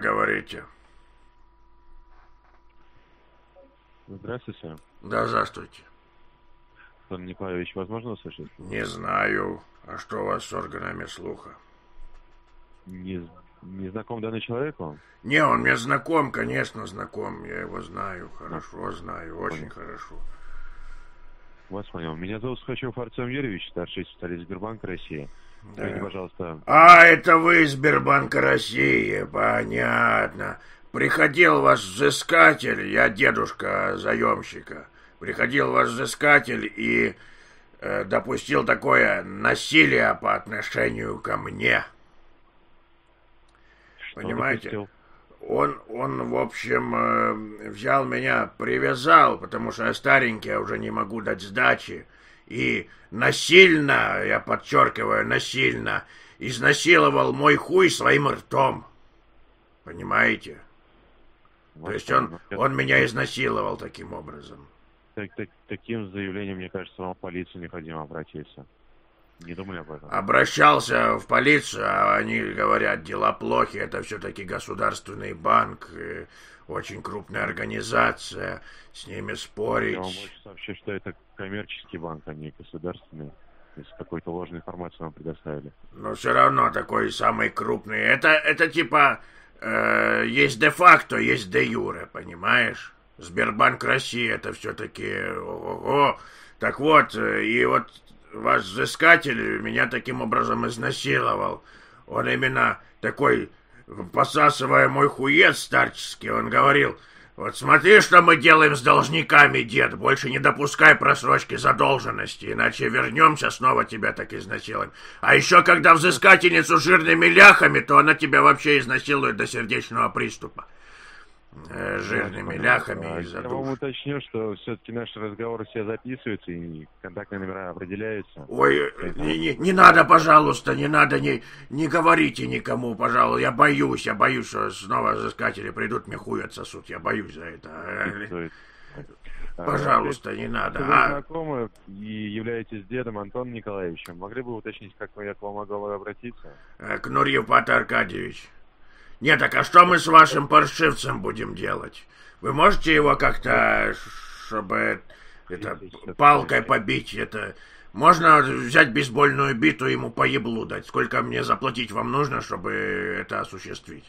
говорите. Здравствуйте. Да, здравствуйте. Антон Николаевич, возможно услышать? Не знаю. А что у вас с органами слуха? Не знаком данный человек вам? Не, он мне знаком, конечно, знаком. Я его знаю, А, хорошо знаю, очень понял. хорошо. Вас понял. Меня зовут Сухачев Артем Юрьевич, старший специалист Сбербанка России. Скажите, Да. пожалуйста. Это вы из Сбербанка России, понятно. Приходил ваш взыскатель, я дедушка заемщика. Приходил ваш взыскатель и допустил такое насилие по отношению ко мне. Что Понимаете? допустил? Он, в общем, взял меня, привязал, потому что я старенький, я уже не могу дать сдачи. И насильно, я подчеркиваю, насильно, изнасиловал мой хуй своим ртом. Понимаете? То есть он меня изнасиловал таким образом. Таким заявлением, мне кажется, вам в полицию необходимо обратиться. Не думали об этом? Обращался в полицию, а они говорят, дела плохи, это все-таки государственный банк, очень крупная организация, с ними спорить. Я вам больше сообщу, что это коммерческий банк, а не государственный. Если какую-то ложную информацию вам предоставили. Но все равно такой самый крупный. Это типа есть де-факто, есть де-юре, понимаешь? Сбербанк России это все-таки ого. Так вот, и вот ваш взыскатель меня таким образом изнасиловал. Он именно такой, посасывая мой хуец старческий, он говорил: вот смотри, что мы делаем с должниками, дед. Больше не допускай просрочки задолженности, иначе вернемся, снова тебя так изнасилуем. А еще, когда взыскательницу жирными ляхами, то она тебя вообще изнасилует до сердечного приступа. Жирными ляхами из-за Я вам уточню, что все-таки наши разговоры все записываются и контактные номера определяются. Ой, не надо, пожалуйста, не надо, не говорите никому, пожалуйста. Я боюсь, что снова взыскатели придут, мне хуй отсосут. Я боюсь за это. Пожалуйста, не надо. Вы знакомы и являетесь дедом Антоном Николаевичем. Могли бы уточнить, как я к вам могу обратиться? Кнурьев Пат Аркадьевич. Нет, так а что мы с вашим паршивцем будем делать? Вы можете его как-то, чтобы палкой побить? Это можно взять бейсбольную биту и ему по еблу дать? Сколько мне заплатить вам нужно, чтобы это осуществить?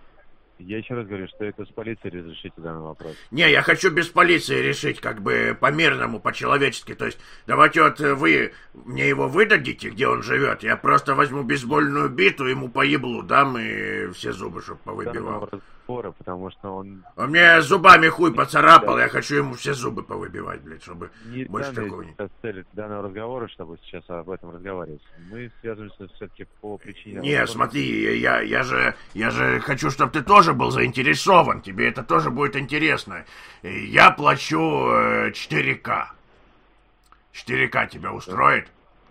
Я еще раз говорю, что это с полицией разрешите данный вопрос. Не, я хочу без полиции решить, как бы по-мирному, по-человечески. То есть, давайте вот вы мне его выдадите, где он живет. Я просто возьму бейсбольную биту, ему по еблу дам и все зубы, чтобы повыбивал. Потому что он мне зубами хуй поцарапал, я хочу ему все зубы повыбивать, блядь, чтобы не больше такого не... цель данного разговора, чтобы сейчас об этом разговаривать. Мы связываемся все-таки по причине... Не, смотри, я же хочу, чтобы ты тоже был заинтересован, тебе это тоже будет интересно. Я плачу 4К. 4К тебя устроит?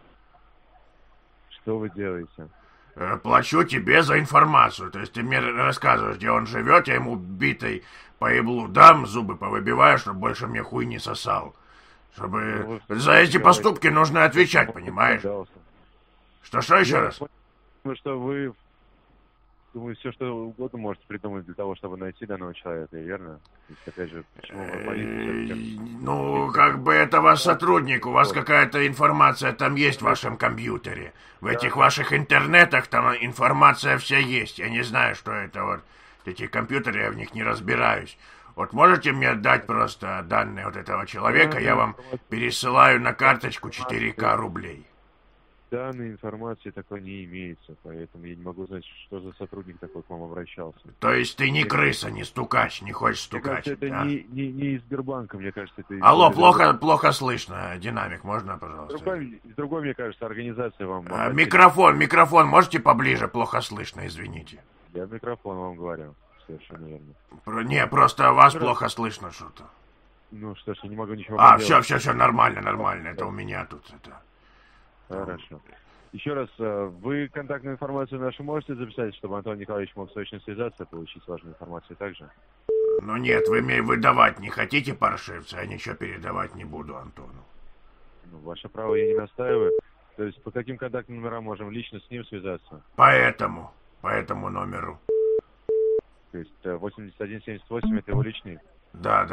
Что вы делаете? Плачу тебе за информацию. То есть ты мне рассказываешь, где он живет, я ему битой по еблу дам, зубы повыбиваю, чтобы больше мне хуй не сосал. Чтобы за эти поступки нужно отвечать, понимаешь? Что еще раз? Потому что вы, думаю, все что угодно можете придумать для того, чтобы найти данного человека, верно? То есть, опять же, почему вы полиция? Ну, как бы это ваш сотрудник, у вас какая-то информация там есть в вашем компьютере. В этих ваших интернетах там информация вся есть. Я не знаю, что это вот. Эти компьютеры, я в них не разбираюсь. Вот можете мне дать просто данные вот этого человека, я вам пересылаю на карточку 4К рублей. Данной информации такой не имеется, поэтому я не могу знать, что за сотрудник такой к вам обращался. То есть ты не крыса, не стукач, не хочешь стукач? Мне кажется, это не из Сбербанка, мне кажется, это... Алло, плохо слышно. Динамик, можно, пожалуйста? Из другой, мне кажется, организация вам... Микрофон, можете поближе? Плохо слышно, извините. Я в микрофон вам говорю, совершенно верно. Не, просто вас плохо слышно что-то. Ну что ж, я не могу ничего поделать. Все, нормально, это у меня тут это... Хорошо. Еще раз, вы контактную информацию нашу можете записать, чтобы Антон Николаевич мог срочно связаться, получить важную информацию также? Ну нет, вы мне выдавать не хотите, паршивцы, я ничего передавать не буду Антону. Ну, ваше право я не настаиваю. То есть по каким контактным номерам можем лично с ним связаться? По этому номеру. То есть 8178 это его личный? Да.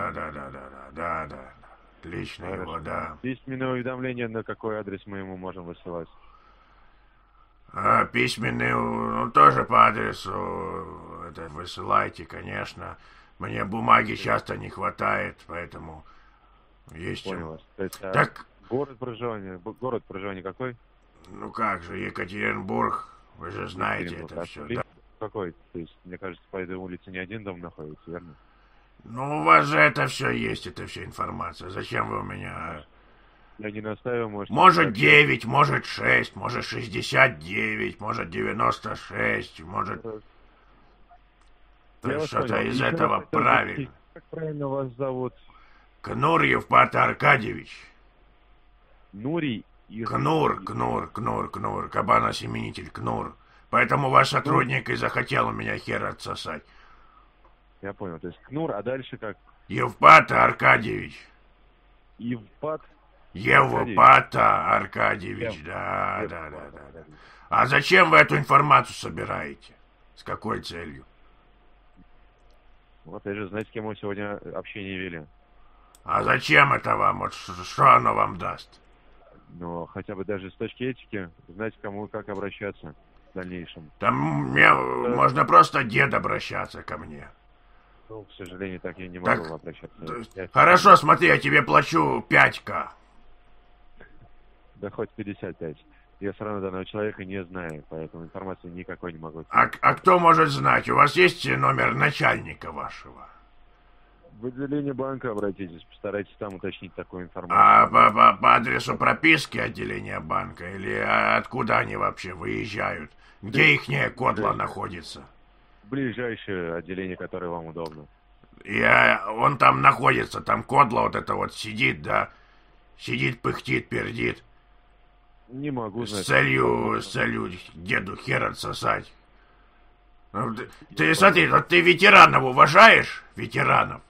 Лично Хорошо. его, да. Письменное уведомление, на какой адрес мы ему можем высылать? А письменный, ну, тоже по адресу это высылайте, конечно. Мне бумаги часто не хватает, поэтому есть чем. Понял вас. То есть, Так, город проживания какой? ну как же, Екатеринбург, вы же знаете Екатеринбург. это А все, Тбилиси да? какой? То есть, мне кажется, по этой улице не один дом находится, верно? Ну, у вас же это все есть, это вся информация. Зачем вы у меня... Я не настаиваю, Может 9, может 6, может 69, может 96, может... Я вас Что-то понял. из Еще этого раз хотел правильно. спросить, как правильно вас зовут? Кнур Евпат Аркадьевич. Нурий и... Кнур, кабаносеменитель, Кнур. Поэтому ваш сотрудник и захотел у меня хер отсосать. Я понял. То есть Кнур, а дальше как? Евпата Аркадьевич. Евпат? Евпата Аркадьевич, да. А зачем вы эту информацию собираете? С какой целью? Вот, опять же, знаете, с кем мы сегодня общение вели? А зачем это вам? Вот что оно вам даст? Но хотя бы даже с точки этики, знать, кому и как обращаться в дальнейшем. Там можно просто дед обращаться ко мне. Ну, к сожалению, так я не Так, могу обращаться. Хорошо, смотри, я тебе плачу 5К. Да хоть 55. Я все равно данного человека не знаю, поэтому информации никакой не могу. А кто может знать? У вас есть номер начальника вашего? В отделение банка обратитесь, постарайтесь там уточнить такую информацию. А по адресу прописки отделения банка? Или откуда они вообще выезжают? Где ихняя котла находится? Ближайшее отделение, которое вам удобно. Он там находится, там кодла вот это вот сидит, да? Сидит, пыхтит, пердит. Не могу знать. С целью деду хер отсосать. Ну, ты смотри, вот ты ветеранов уважаешь? Ветеранов?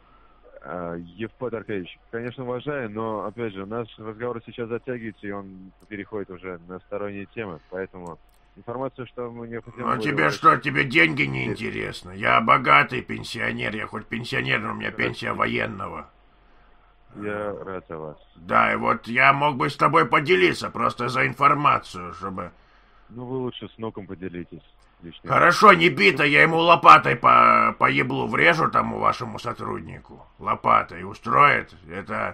Евпат Аркадьевич, конечно, уважаю, но, опять же, наш разговор сейчас затягивается, и он переходит уже на сторонние темы, поэтому информацию, что мы необходимо... Ну, тебе что, тебе деньги не интересны? Я богатый пенсионер, я хоть пенсионер, но у меня пенсия военного. Я рад за вас. Да, и вот я мог бы с тобой поделиться просто за информацию, чтобы... Ну, вы лучше с Ноком поделитесь. Лишний Хорошо, не бито, я ему лопатой по еблу врежу тому вашему сотруднику. Лопатой устроит. Это,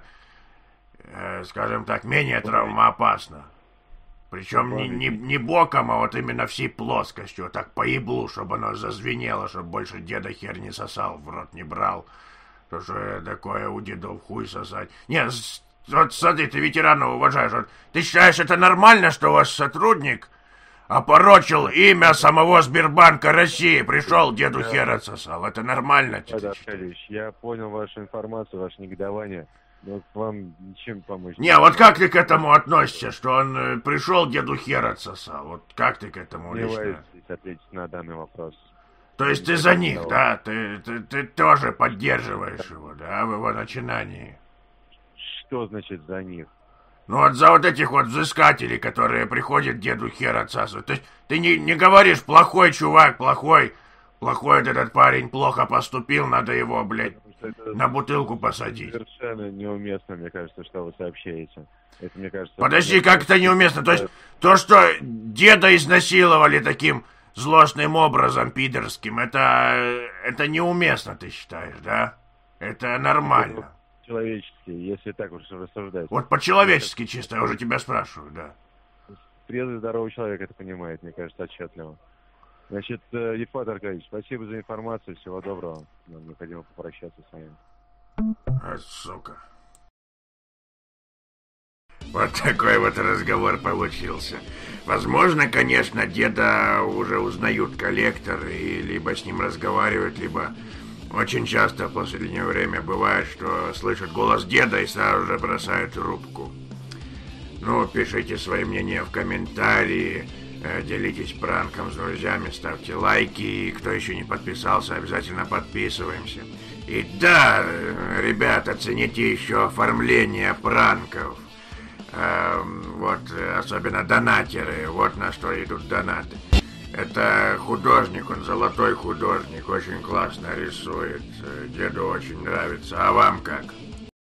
скажем так, менее травмоопасно. Причем не боком, а вот именно всей плоскостью. Вот так по еблу, чтобы оно зазвенело, чтобы больше деда хер не сосал, в рот не брал. То, что я такое у дедов хуй сосать. Нет, вот смотри, ты ветеранов уважаешь. Вот, ты считаешь, это нормально, что ваш сотрудник опорочил имя самого Сбербанка России, пришел, деду хер отсосал? Это нормально? Аркадьевич, я понял вашу информацию, ваше негодование, но вам ничем помочь. Не, вот как ты к этому относишься, что он пришел, деду хер отсосал? Вот как ты к этому Не лично? боитесь ответить на данный вопрос. То есть ты за них, да? Ты тоже поддерживаешь его, да, в его начинании? Что значит за них? Ну вот за вот этих вот взыскателей, которые приходят деду хер отсасывать. То есть ты не говоришь, плохой чувак, плохой этот парень плохо поступил, надо его, блядь, на бутылку посадить. Совершенно неуместно, мне кажется, что вы сообщаете. Это, мне кажется... Подожди, как это неуместно? То есть то, что деда изнасиловали таким злостным образом пидорским, это неуместно, ты считаешь, да? Это нормально. Человечески, если так уж рассуждать. Вот по-человечески чисто, я уже тебя спрашиваю, да. Трезвый, здоровый человек это понимает, мне кажется, отчетливо. Значит, Евпат Аркадьевич, спасибо за информацию, всего доброго. Нам необходимо попрощаться с вами. Сука. Вот такой вот разговор получился. Возможно, конечно, деда уже узнают коллекторы, и либо с ним разговаривают, либо очень часто в последнее время бывает, что слышат голос деда и сразу же бросают трубку. Ну, пишите свои мнения в комментарии, делитесь пранком с друзьями, ставьте лайки, и кто еще не подписался, обязательно подписываемся. И да, ребята, цените еще оформление пранков. Вот, особенно донатеры, вот на что идут донаты. Это художник, он золотой художник, очень классно рисует. Деду очень нравится. А вам как?